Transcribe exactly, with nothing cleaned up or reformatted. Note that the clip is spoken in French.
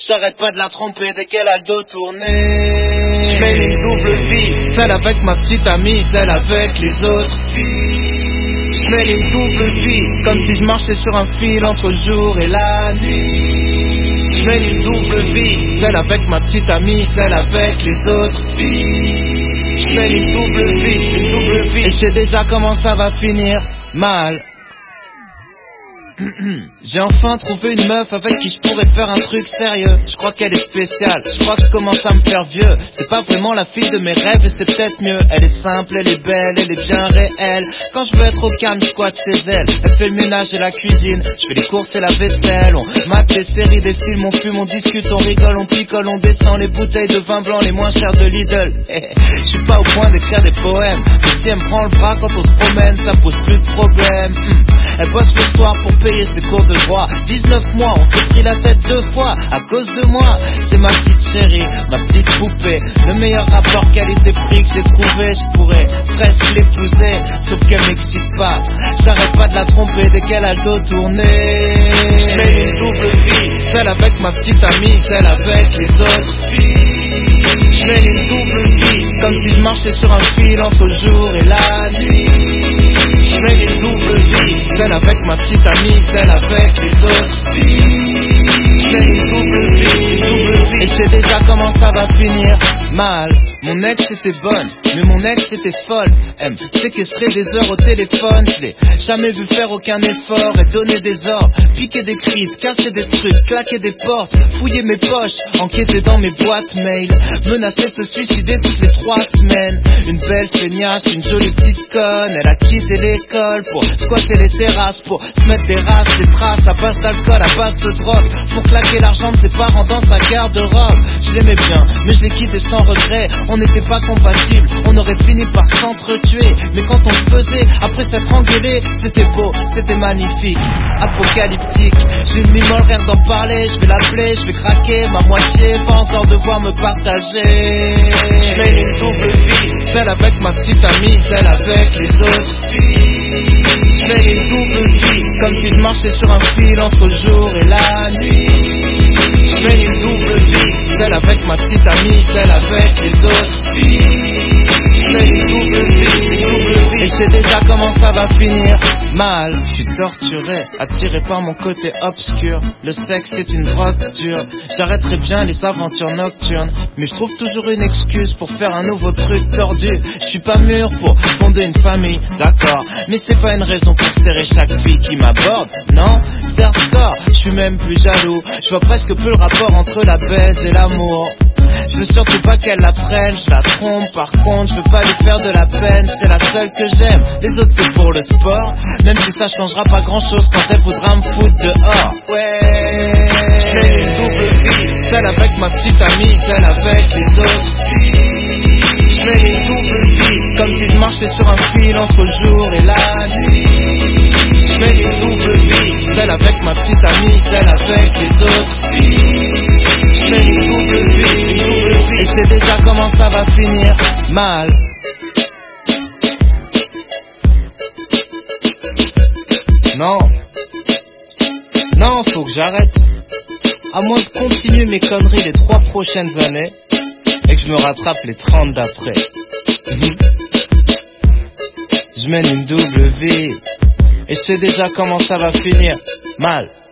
J'arrête pas de la tromper dès qu'elle a le dos tourné. J'mène une double vie, celle avec ma petite amie, celle avec les autres filles. J'mène une double vie, comme si je marchais sur un fil entre le jour et la nuit. J'mène une double vie, celle avec ma petite amie, celle avec les autres filles. J'mène une double vie, une double vie, et je sais déjà comment ça va finir mal. J'ai enfin trouvé une meuf avec qui je pourrais faire un truc sérieux. Je crois qu'elle est spéciale, je crois que je commence à me faire vieux. C'est pas vraiment la fille de mes rêves et c'est peut-être mieux. Elle est simple, elle est belle, elle est bien réelle. Quand je veux être au calme, je squatte chez elle. Elle fait le ménage et la cuisine, je fais les courses et la vaisselle. On mate des séries, des films, on fume, on discute, on rigole, on picole, on descend les bouteilles de vin blanc les moins chères de Lidl. Je suis pas au point d'écrire des poèmes, mais si elle me prend le bras quand on se promène, ça pose plus de problème. Elle bosse le soir pour payer ses cours de droit. Dix-neuf mois, on s'est pris la tête deux fois à cause de moi. C'est ma petite chérie, ma petite poupée, le meilleur rapport qualité-prix que j'ai trouvé. Je pourrais presque l'épouser, sauf qu'elle m'excite pas. J'arrête pas de la tromper dès qu'elle a le dos tourné. J'mène une double vie, celle avec ma petite amie, celle avec les autres filles. J'mène une double vie, comme si je marchais sur un fil entre le jour et la nuit. J'mène une double vie, celle avec ma petite amie, celle avec les autres filles. J'mène une double vie, une double vie, et je sais déjà comment ça va finir mal. Mon ex était bonne, mais mon ex était folle. Elle me séquestrait des heures au téléphone. Je l'ai jamais vu faire aucun effort et donner des ordres, piquer des crises, casser des trucs, claquer des portes, fouiller mes poches, enquêter dans mes boîtes mail, menacer de se suicider toutes les trois semaines. Une belle feignasse, une jolie petite conne. Elle a quitté l'école pour squatter les terrasses, pour se mettre des races, des traces à base d'alcool, à base de drogue, pour claquer l'argent de ses parents dans sa garde-robe. Je l'aimais bien, mais je l'ai quitté sans regret. On n'était pas compatibles, on aurait fini par s'entretuer. Mais quand on le faisait, après s'être engueulé, c'était beau, c'était magnifique, apocalyptique. J'ai une mimole, rien d'en parler. Je vais l'appeler, je vais craquer, ma moitié va encore devoir me partager. Je mène une double vie, celle avec ma petite amie, celle avec les autres filles. Je mène une double vie, comme si je marchais sur un fil entre le jour et la nuit. Je mène une double vie, celle avec ma petite amie, celle avec les autres filles. Je mène une double vie, une double vie, et je sais déjà comment ça va finir mal. Je suis torturé, attiré par mon côté obscur. Le sexe c'est une drogue dure. J'arrêterai bien les aventures nocturnes, mais je trouve toujours une excuse pour faire un nouveau truc tordu. Je suis pas mûr pour fonder une famille, d'accord, mais c'est pas une raison pour serrer chaque fille qui m'aborde. Non, certes corps, je suis même plus jaloux. Je vois presque plus le rapport entre la baise et l'amour. Je veux surtout pas qu'elle la prenne, je la trompe. Par contre, je veux pas lui faire de la peine. C'est la seule que j'aime, les autres c'est pour le sport. Même si ça changera pas grand chose quand elle voudra me foutre dehors. Ouais, je mène une double vie, celle avec ma petite amie, celle avec les autres filles. Je mène une double vie, comme si je marchais sur un fil entre le jour et la nuit. Je mène une double vie, celle avec ma petite amie, celle avec les autres filles. Je mène une double vie, une double vie, et je sais déjà comment ça va finir mal. Non, non, faut que j'arrête. À moins de continuer mes conneries les trois prochaines années et que je me rattrape les trente d'après. Je mène une double vie et je sais déjà comment ça va finir mal.